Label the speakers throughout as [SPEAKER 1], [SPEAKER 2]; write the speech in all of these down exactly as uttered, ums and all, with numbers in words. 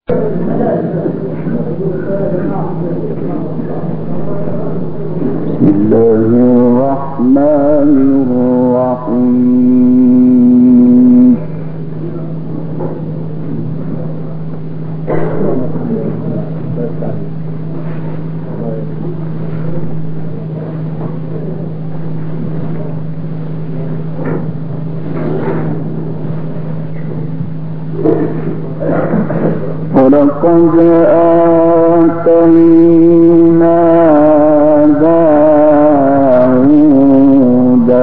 [SPEAKER 1] ولقد آتينا داود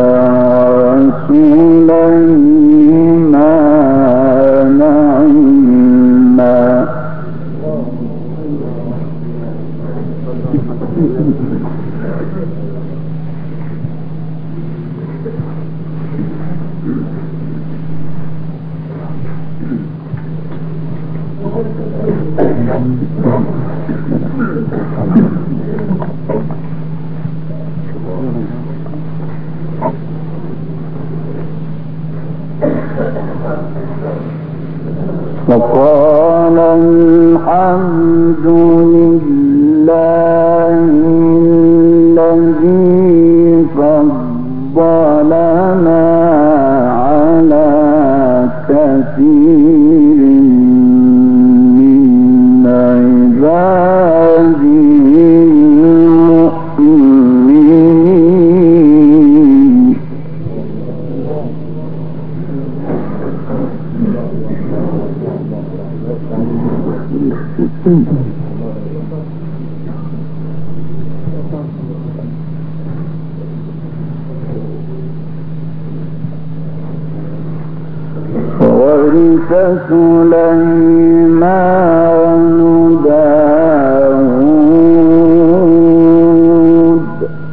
[SPEAKER 1] وسليمان علما وقال الحمد لله الذي فضلنا على كثير من عباده المؤمنين وورث سليمان داود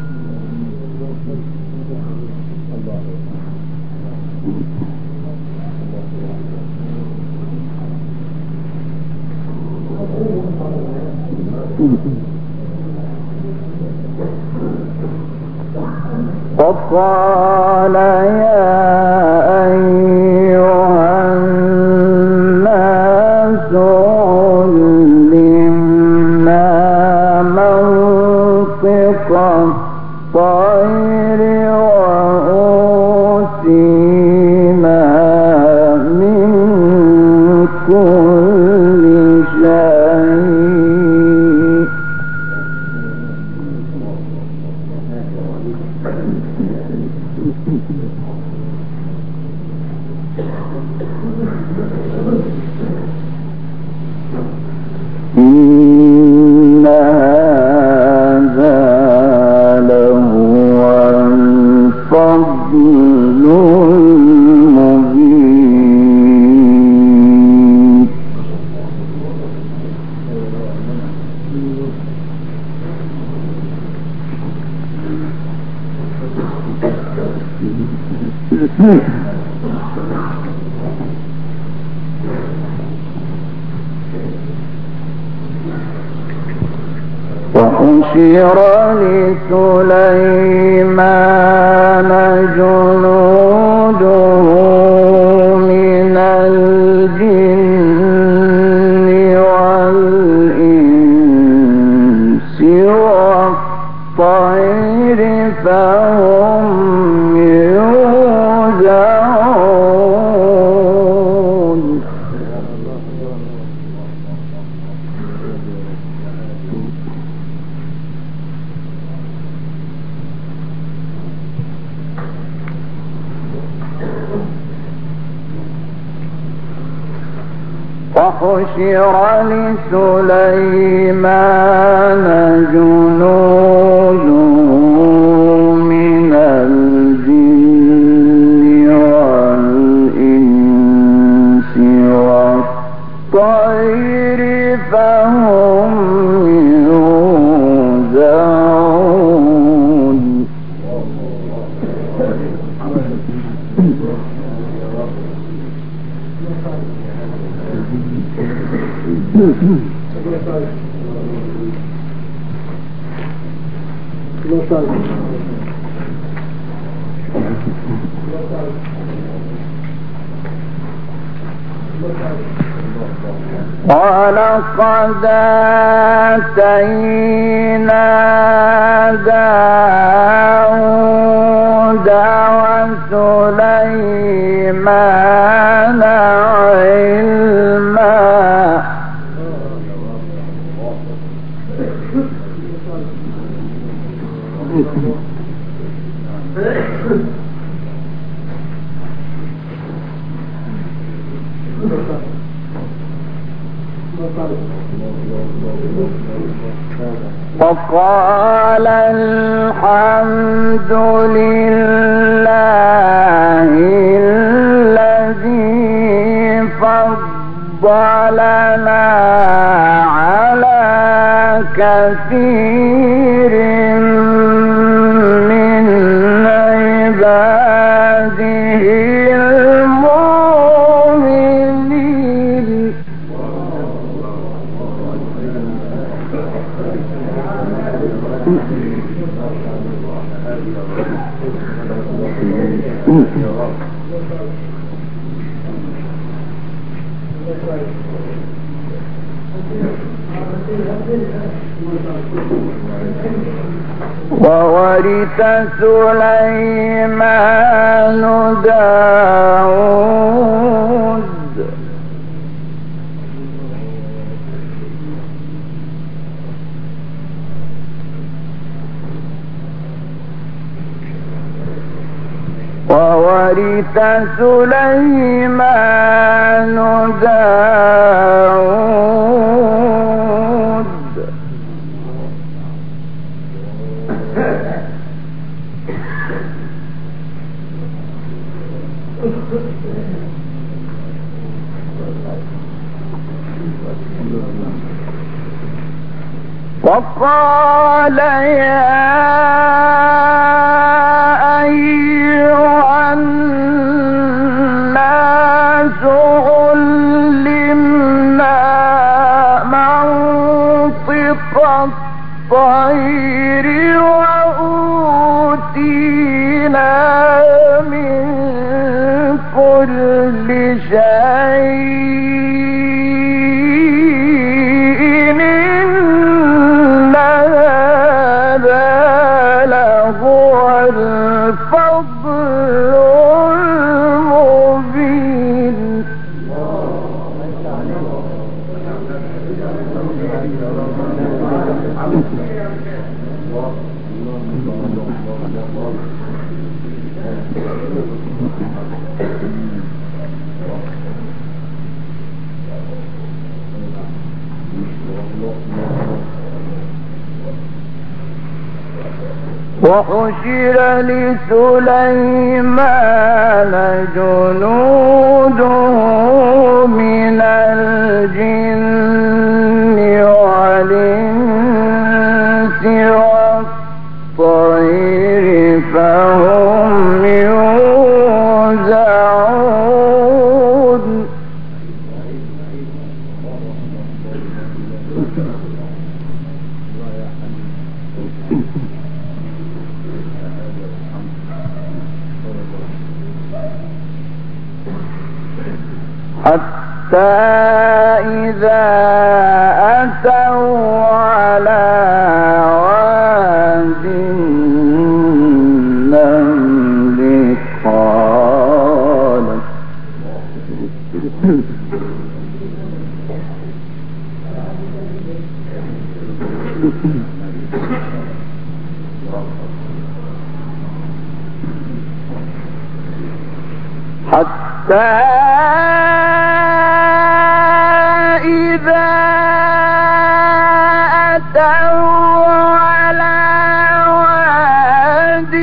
[SPEAKER 1] وقال يا أيها الناس علمنا منطق الطير وأوتينا من كل شيء إن هذا لهو الفضل المبين وحشر لسليمان جنوده من الجن والإنس والطير فهم يوزعون وحشر لسليمان جنوده من الجن والإنس والطير فهم يوزعون ولقد آتينا داود وسليمان علما وقال الحمد لله الذي فضلنا على كثير من عباده المؤمنين. وورث سليمان داود وورث سليمان داود وقال يا أيها الناس علمنا منطق الطير وأوتينا من كل شيء وحشر لسليمان جنوده من الجن والإنس والطير فهم يوزعون. حتى إذا أتوا على واد النمل قالت حتى إذا أتوا على واد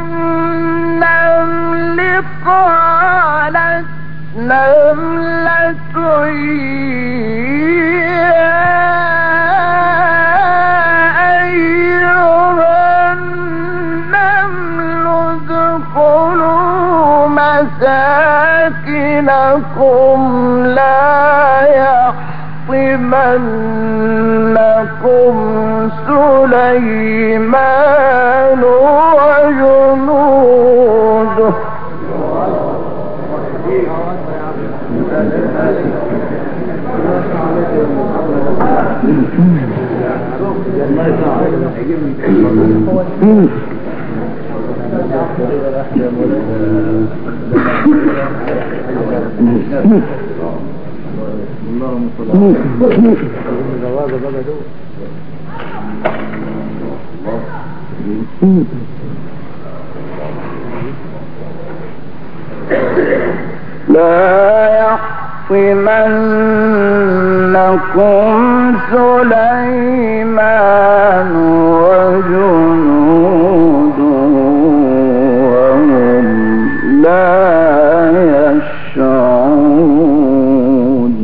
[SPEAKER 1] النمل قالت نملة يا أيها النمل ادخلوا مساكنكم لا يحطمنكم سليمان وجنوده لا يحطمنكم سليمان وجنوده وهم لا يشعرون.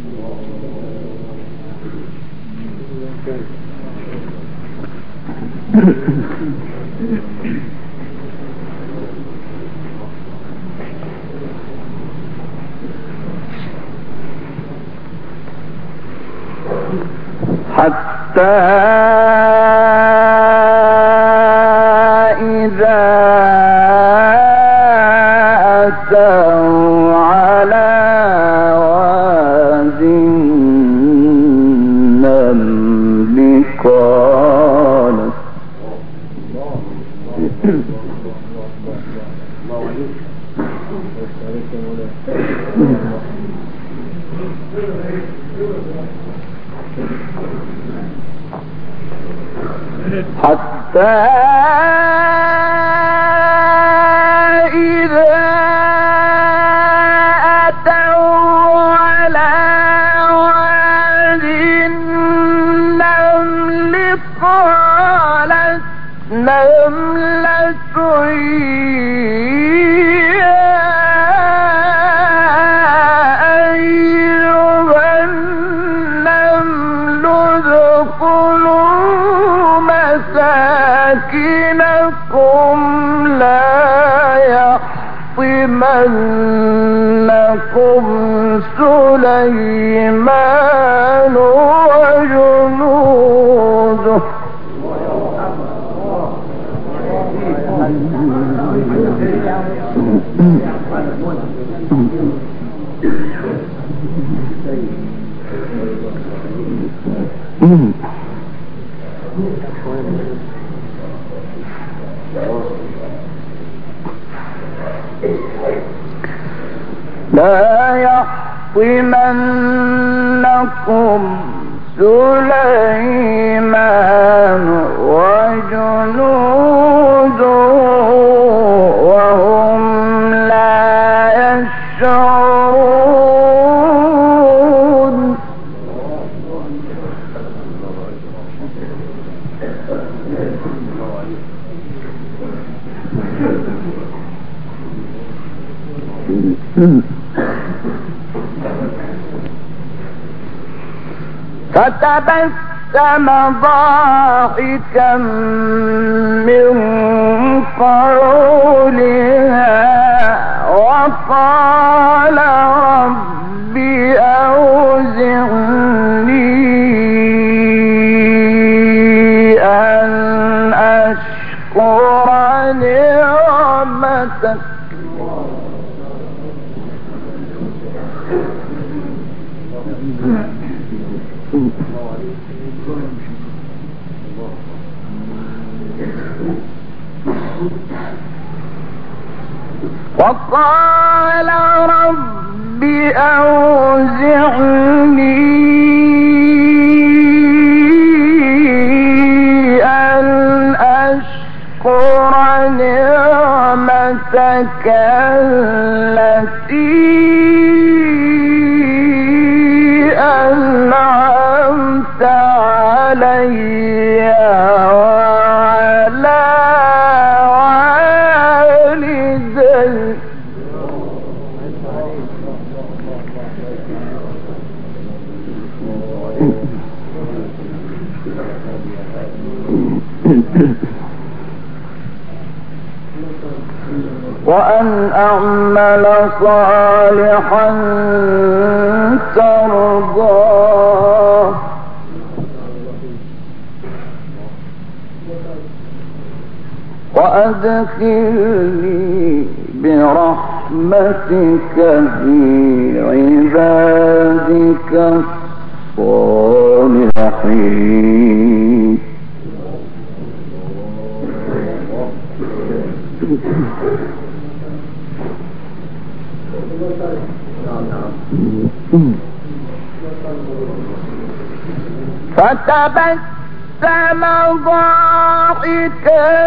[SPEAKER 1] حتى إذا أتوا على واد النمل قالت حتى إذا أتوا على واد النمل قالت نملة مساكنكم لا يحطمنكم سليمان وجنوده لا يحطمنكم سليمان وجنوده وهم لا يشعرون. فتبسم ضاحكا من قولها وقال رب أوزعني أن أشكر نعمتك وقال رب أوزعني أن أشكر نعمتك التي أنعمت علي وعلى والدي وأن أعمل صالحا ترضاه وأدخلني برحمتك في عبادك الصالحين. الصالحين. فتبسم ضاحكا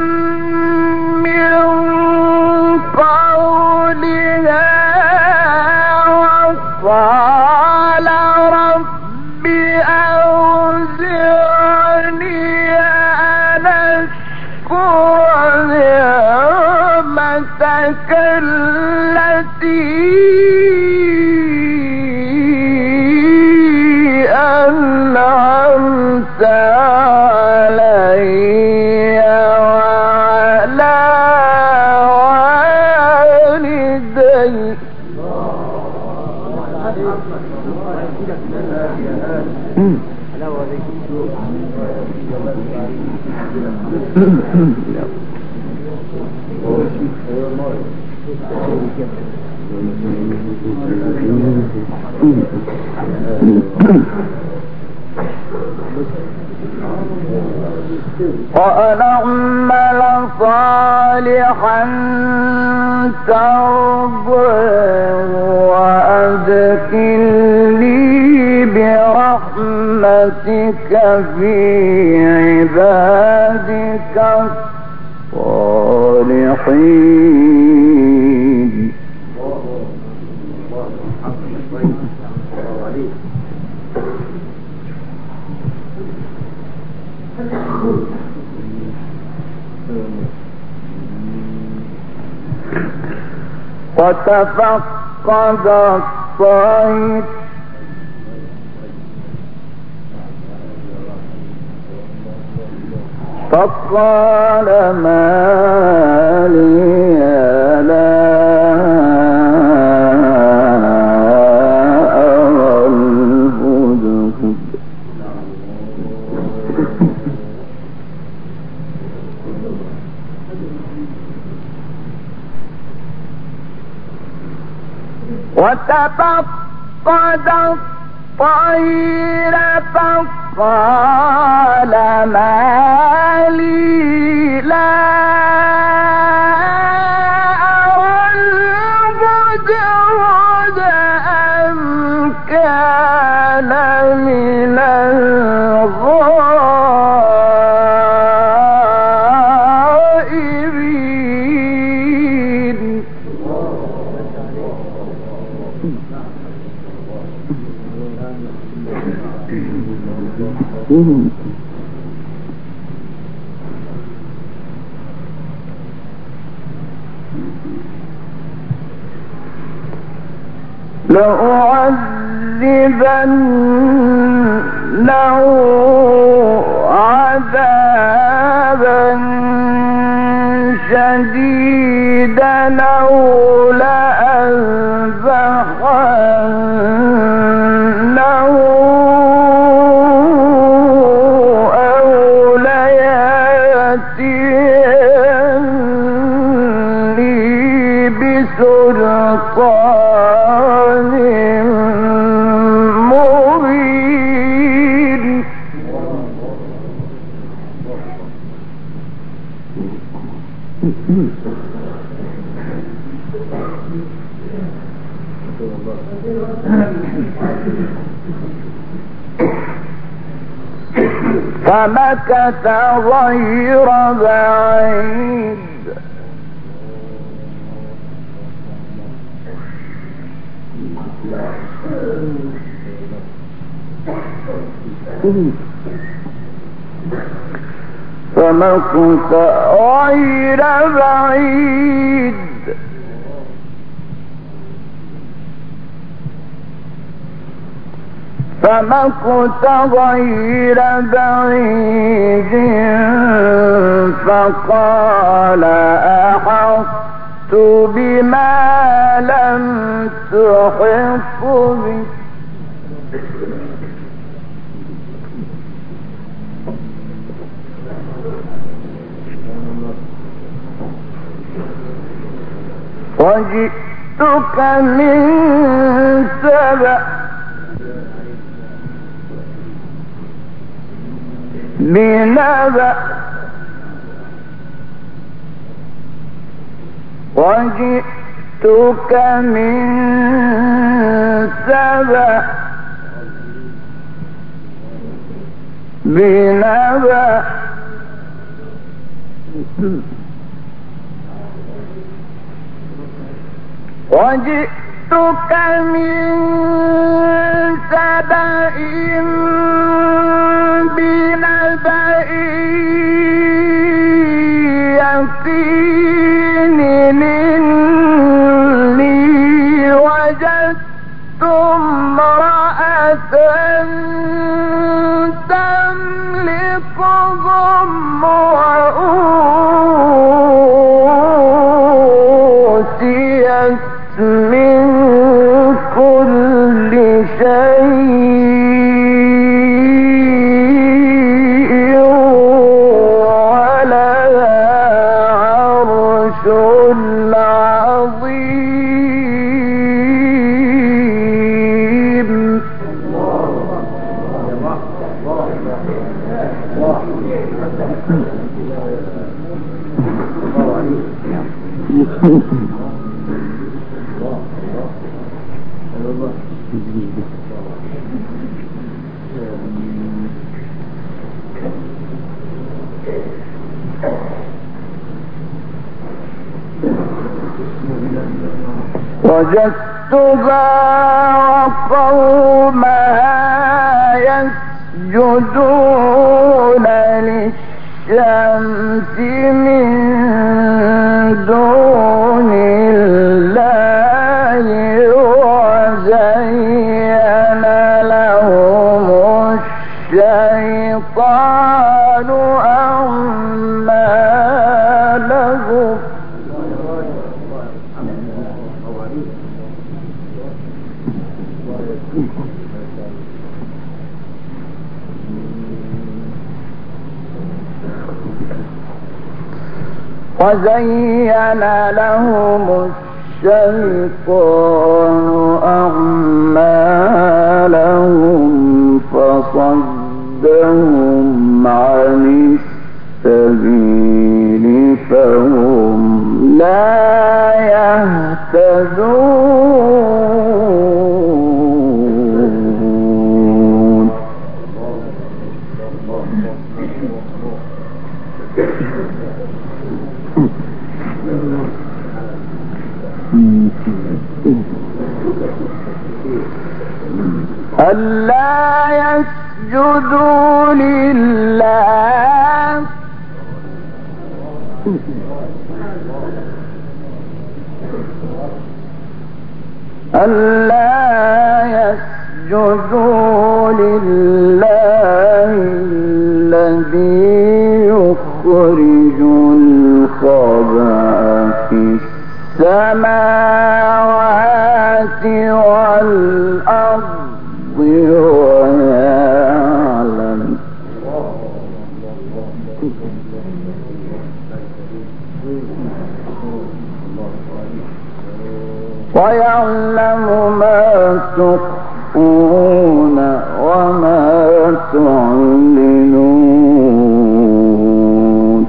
[SPEAKER 1] من قولها وقال رب أوزعني أن أشكر نعمتك التي أنعمت علي وعلى والدي. وأن أعمل صالحا ترضيه وأدخلني برحمتك في عبادك الصالحين. وتفقد الطير فقال ما لي لا أرى الهدهد. وتفقد الطير فقال ما لي لا أرى الهدهد أم كان من الغائبين. لأعذبنه عذابا شديدا أو لأذبحنه أو ليأتيني بسلطان مبين. فمكث غير بعيد فمكث غير بعيد فمكث غير بعيد فقال أحطت بما لم تحط به وجئتك من سبأ بنبأ وجئتك من سبأ بنبأ وجئتك من سبأ بنبأ يقين إني وجدت امرأة تملكهم وأوتيت من كل شيء ولها عرش عظيم. وجدتها وقومها يسجدون للشمس من دون الله وزين لهم الشيطان أعمالهم وزين لهم الشيطان أعمالهم فصدهم عن السبيل فهم لا يهتدون. ألا يسجدوا لله ألا يسجدوا لله الذي يخرج الخبأ في السماوات والأرض ويعلم ويعلم ما تخفون وما تعلنون.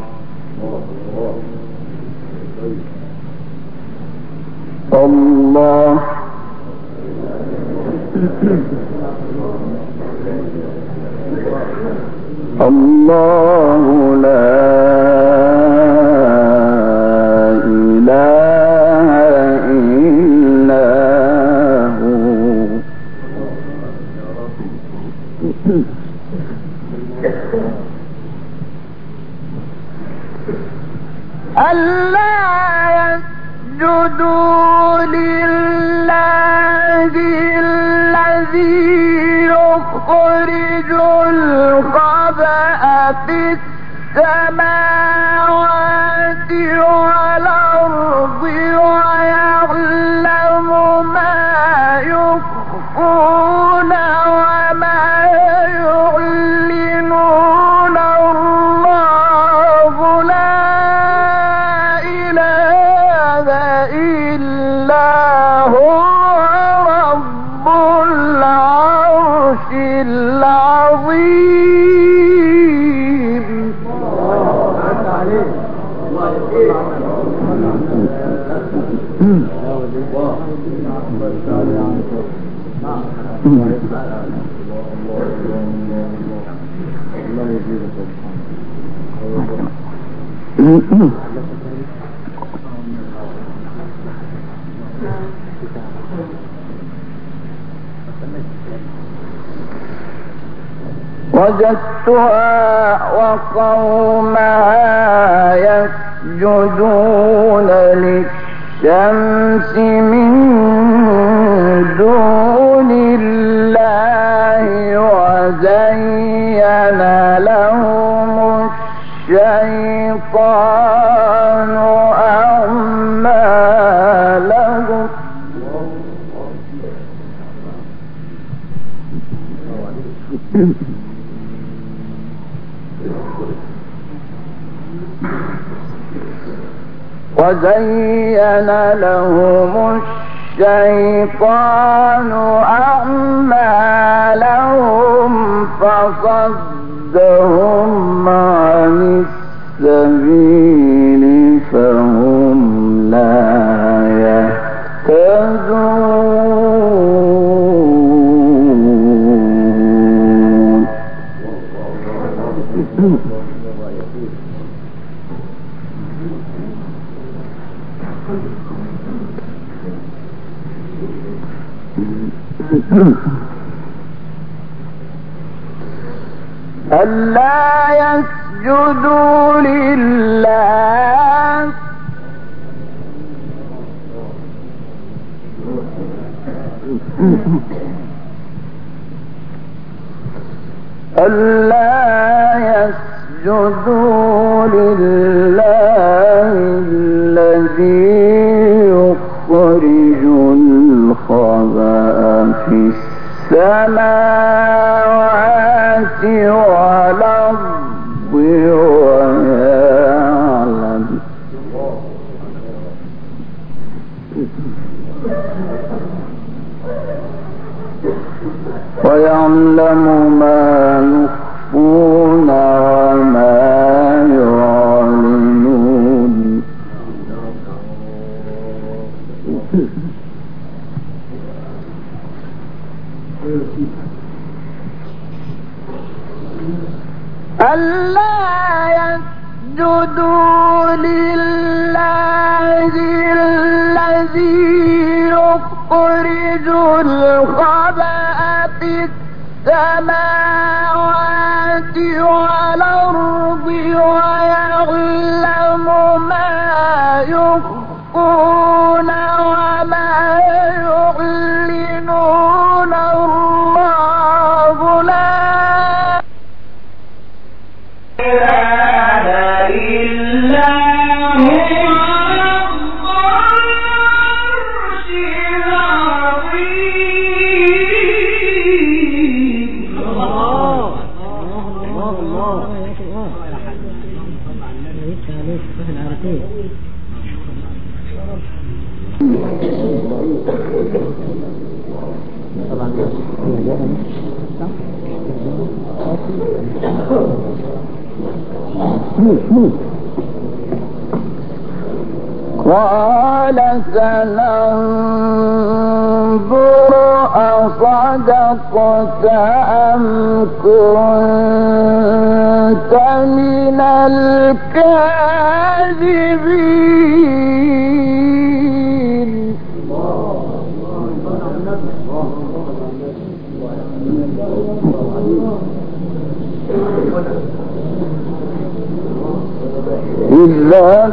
[SPEAKER 1] الله الله لا إله إلا هو. ألا يسجدوا لله الذي يخرج الخبأ في السماوات والأرض ويعلم ما يخفون وما يعلنون. الله لا إله إلا هو رب العرش العظيم. وجدتها وقومها يسجدون للشمس من دون الله وزين لهم الشيطان أعمالهم وزين لهم الشيطان أعمالهم فصدهم عن السبيل فهم لا يهتدون. ألا يسجدوا لله ألا يسجدوا لله الذي يخرج الخبأ في السماوات والأرض ويعلم ويعلم ما يخفون وما يعلنون. ألا يسجدوا لله الذي يخرج الخبأ في السماوات والأرض ويعلم ما يخفون وما يعلنون. الله لا إله إلا هو رب العرش العظيم. الله الله الله قال سننظر أصدقت أم كنت من الكاذبين. اذهب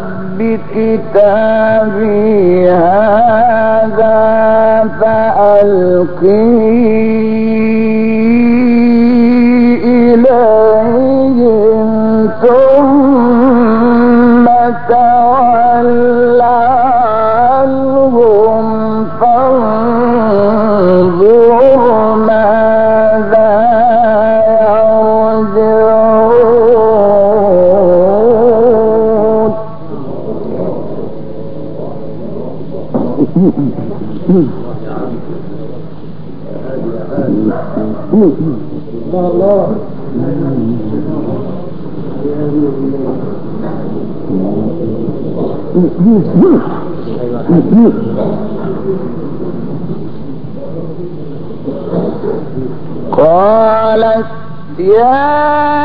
[SPEAKER 1] بكتابي هذا فألقيه إليهم ثم تول عنهم فانظر ماذا الله قالت يا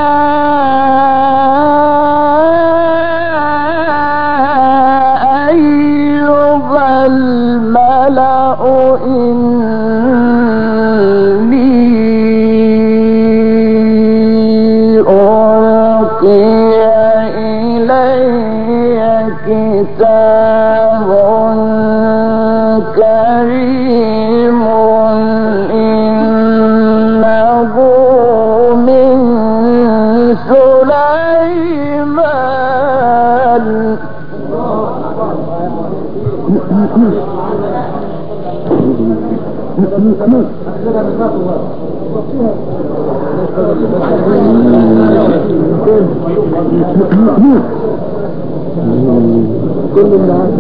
[SPEAKER 1] أيها الملأ إني ألقي إلي كتاب كريم إنه من سليمان كل الناس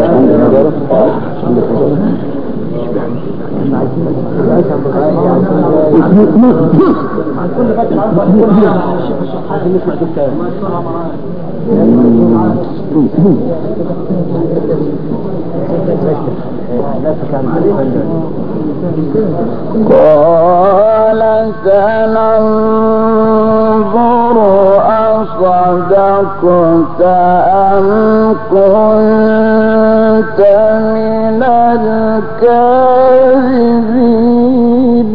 [SPEAKER 1] قال سننظر أصدقت أم كنت من الكاذبين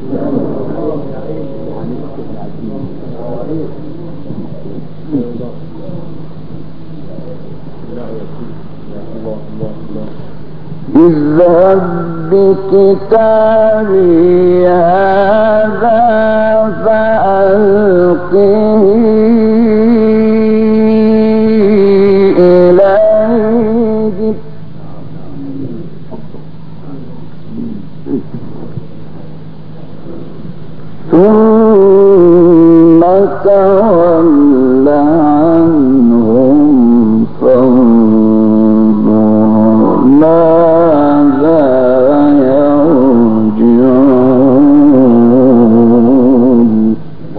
[SPEAKER 1] اذهب بكتابي هذا فألقه إليه ثم تول عنهم فانظر ماذا يرجعون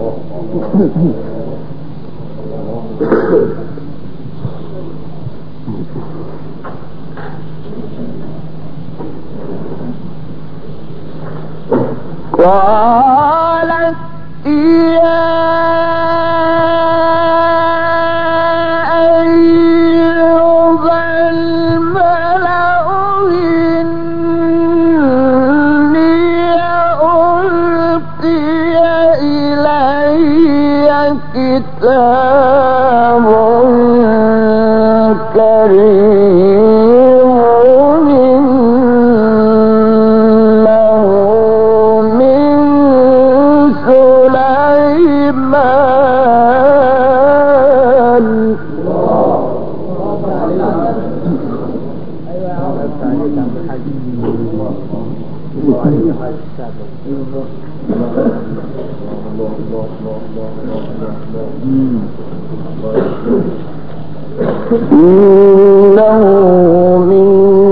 [SPEAKER 1] قالت يا أيها الملأ إني ألقي إلي كتاب كريم إنه من سليمان إنه من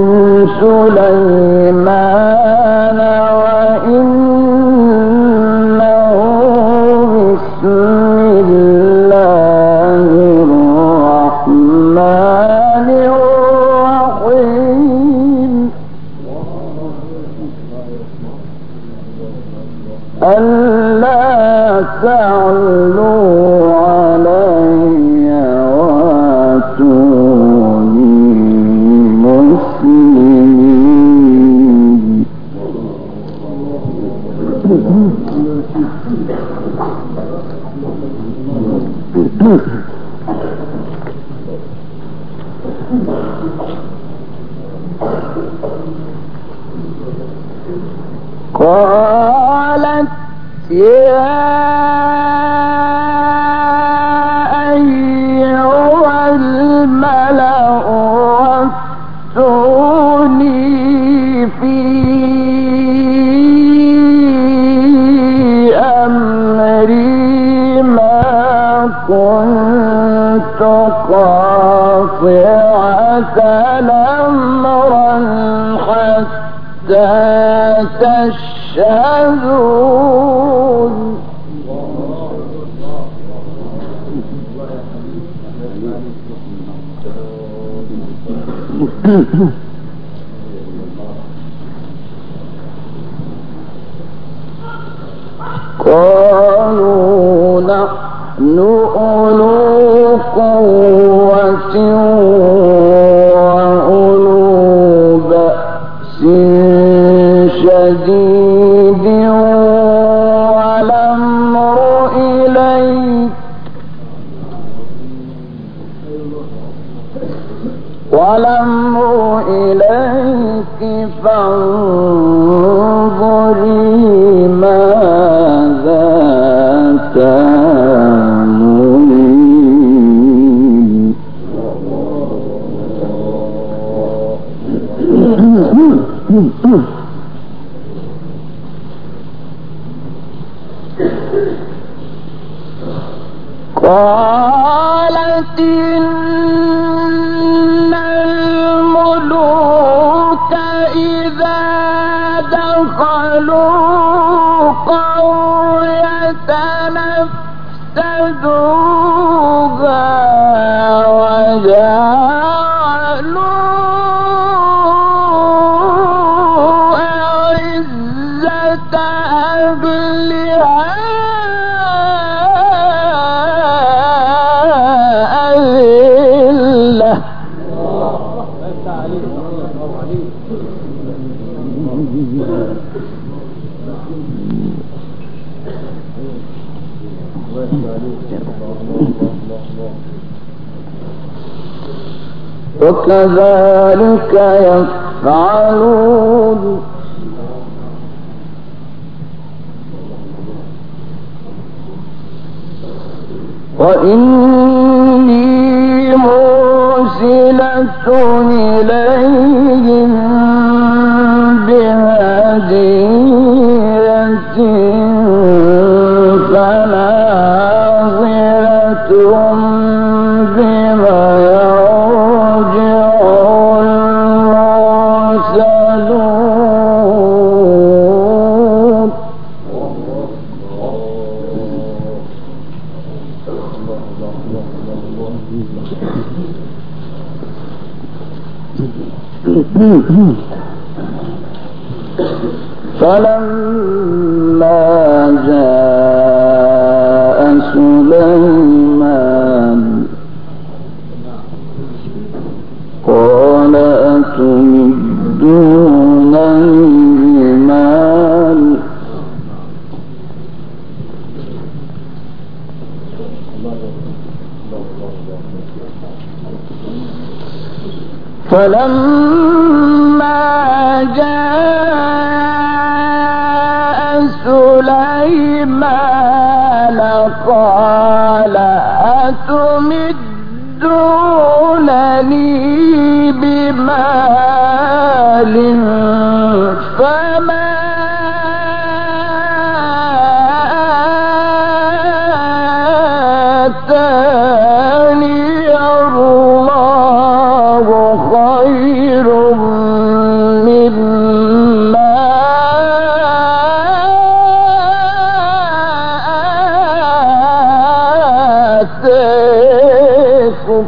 [SPEAKER 1] سليمان وإنه بسم الله الرحمن الرحيم ألا تعلوا علي واتوني مسلمين قالت يا أيها الملأ افتوني في أمري ما كنت قاطعة أمرا حتى تشهدون قالوا نحن أولو قوة وأولو بأس شديد والأمر إليك والأمر إليك فانظري ماذا تأمرين. قالت إن الملوك إذا دخلوا قرية أفسدوها وجعلوا أعزة أهلها أذلة. وكذلك يفعلون. وإني مرسلة إليهم بهدية فناظرة بما يرجع المرسلون. فلما جاء سليمان قال أتمدونني بمال فلما جاء سليمان قال أتمدونني بمال فما آتاني الله خير مما آتاكم.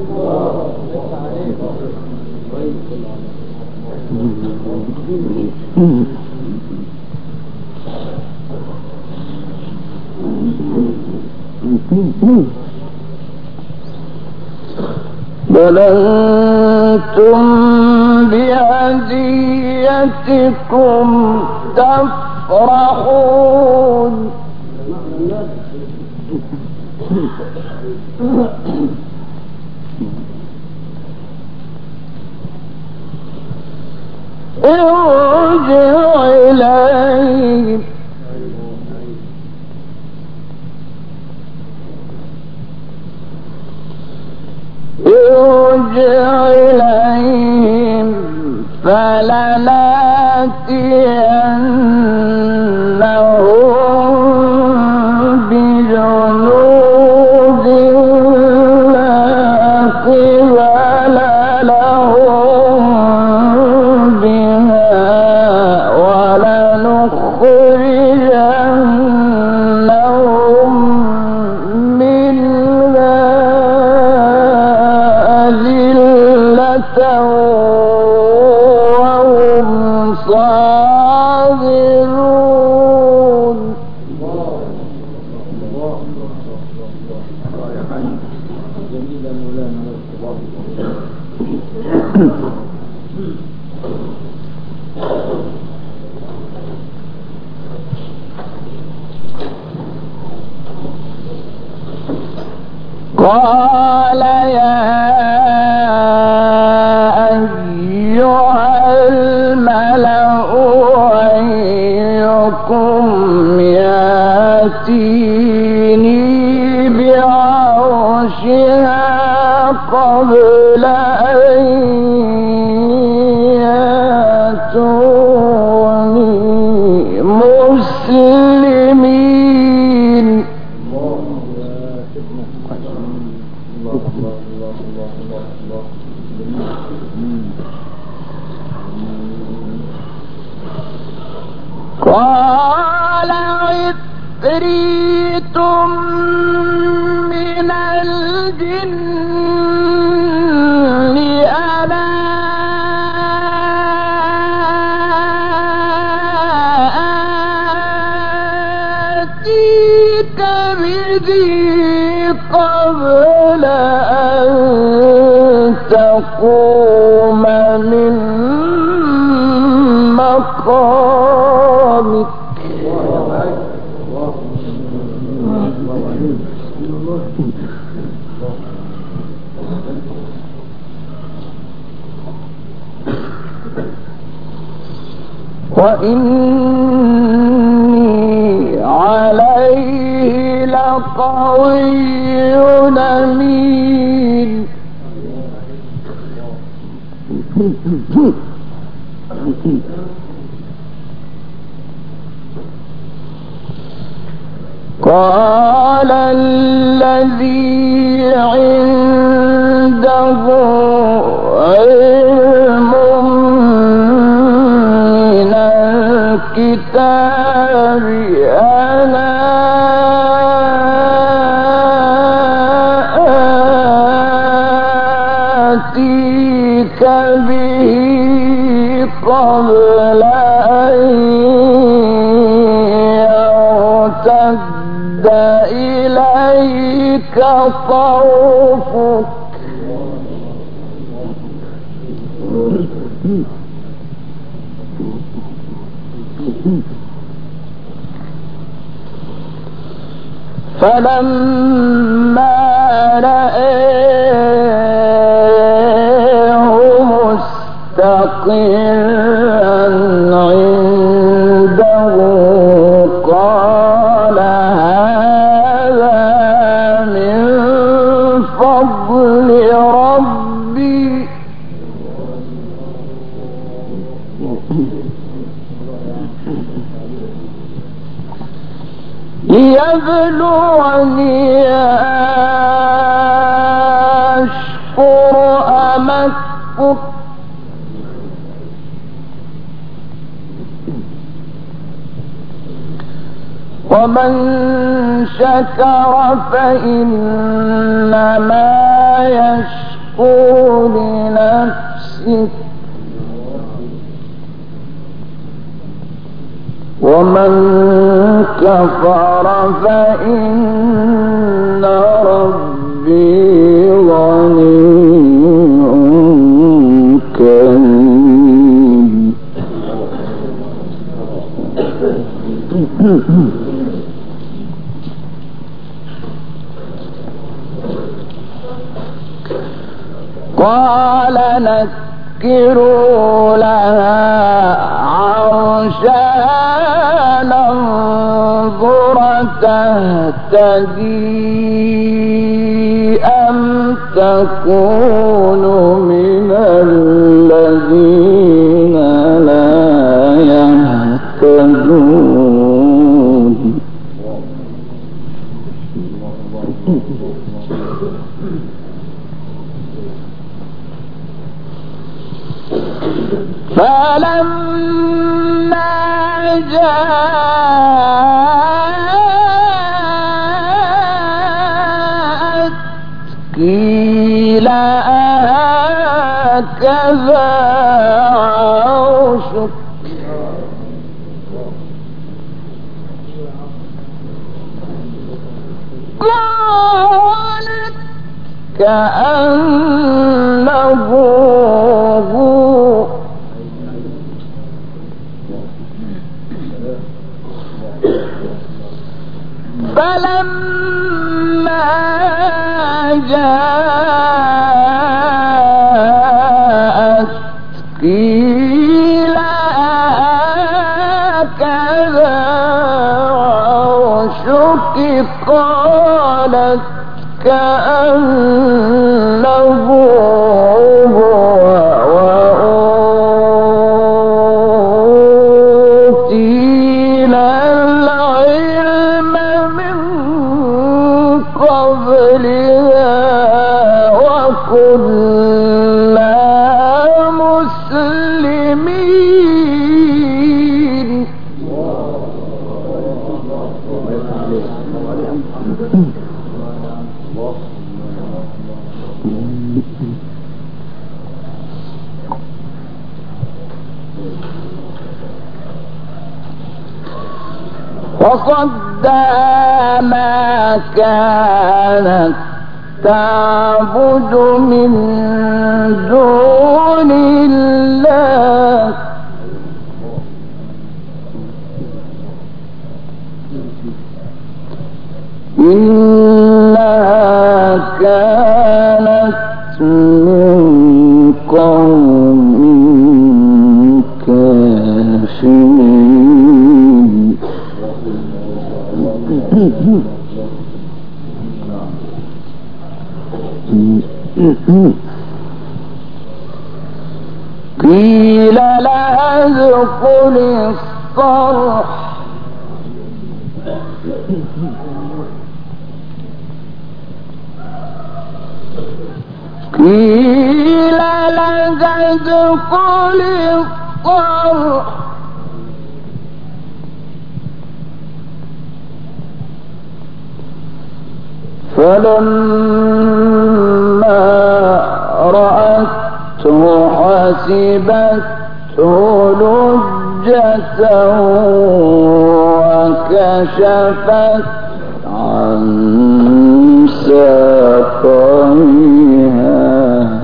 [SPEAKER 1] بل أنتم بهديتكم تفرحون. ارجع إليهم ارجع إليهم فلنأتينهم بجنود لا قبل لهم بها ولنخرجنهم منها أذلة وهم صاغرون. قال يا أيها الملأ أيكم يأتيني بعرشها قبل أن يأتوني مسلمين. قال عفريت من الجن أنا آتيك به قبل أن تقوم من مقامك. وإني عليه لقوي أمين. قال الذي عنده علم من الكتاب أنا آتيك به قبل أن يرتد إليك طرفك. فلما رآه مستقرا عنده قال هذا من فضل ربي ليبلوني أشكر أم أكفر ومن شكر فإنما يشكر لنفسه ومن كفر فإن ربي غني كريم. قال نكروا لها عرشها ننظر تهتدي أم تكون من الذين لا يهتدون. فلما جاءت قيل هكذا عرشك قالت كأنه جاءت قيل هكذا عرشك قالت كأنه وأوتينا العلم من قبلها وكنا مسلمين. وصدها ما كانت تعبد من دون الله إنها كانت من قوم كافرين. قيل لها ادخلي الصرح قيل لها ادخلي الصرح فلما رأته حسبته لجة وكشفت عن ساقيها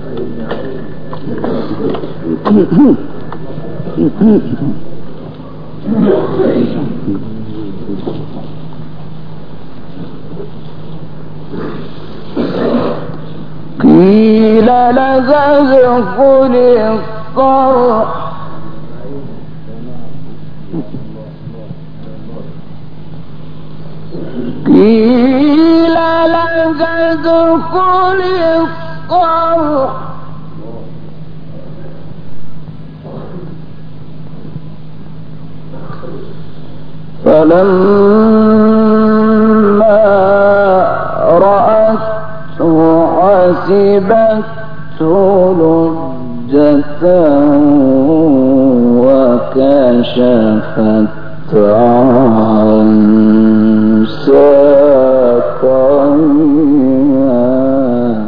[SPEAKER 1] قيل لها ادخلي الصرح قيل لها ادخلي الصرح فلما رأته حسبته لجة وكشفت عن ساقيها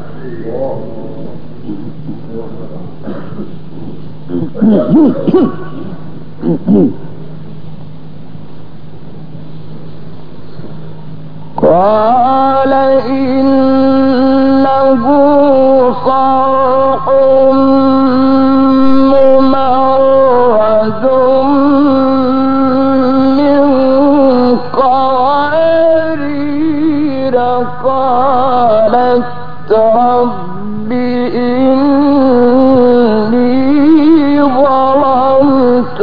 [SPEAKER 1] قال إنه صرح ممرد من قوارير قالت رب إني ظلمت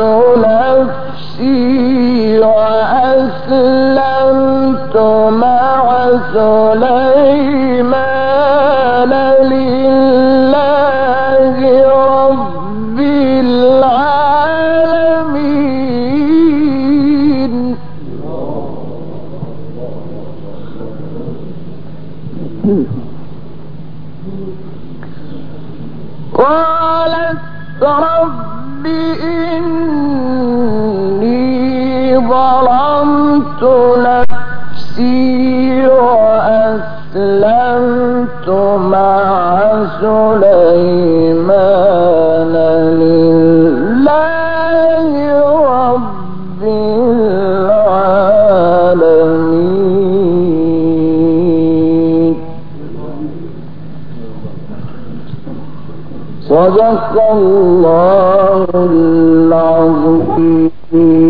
[SPEAKER 1] نفسي وأسلمت مع سليمان لله رب العالمين. قالت رب إني ظلمت نفسي وأسلمت مع سليمان لله رب العالمين. صدق الله العظيم.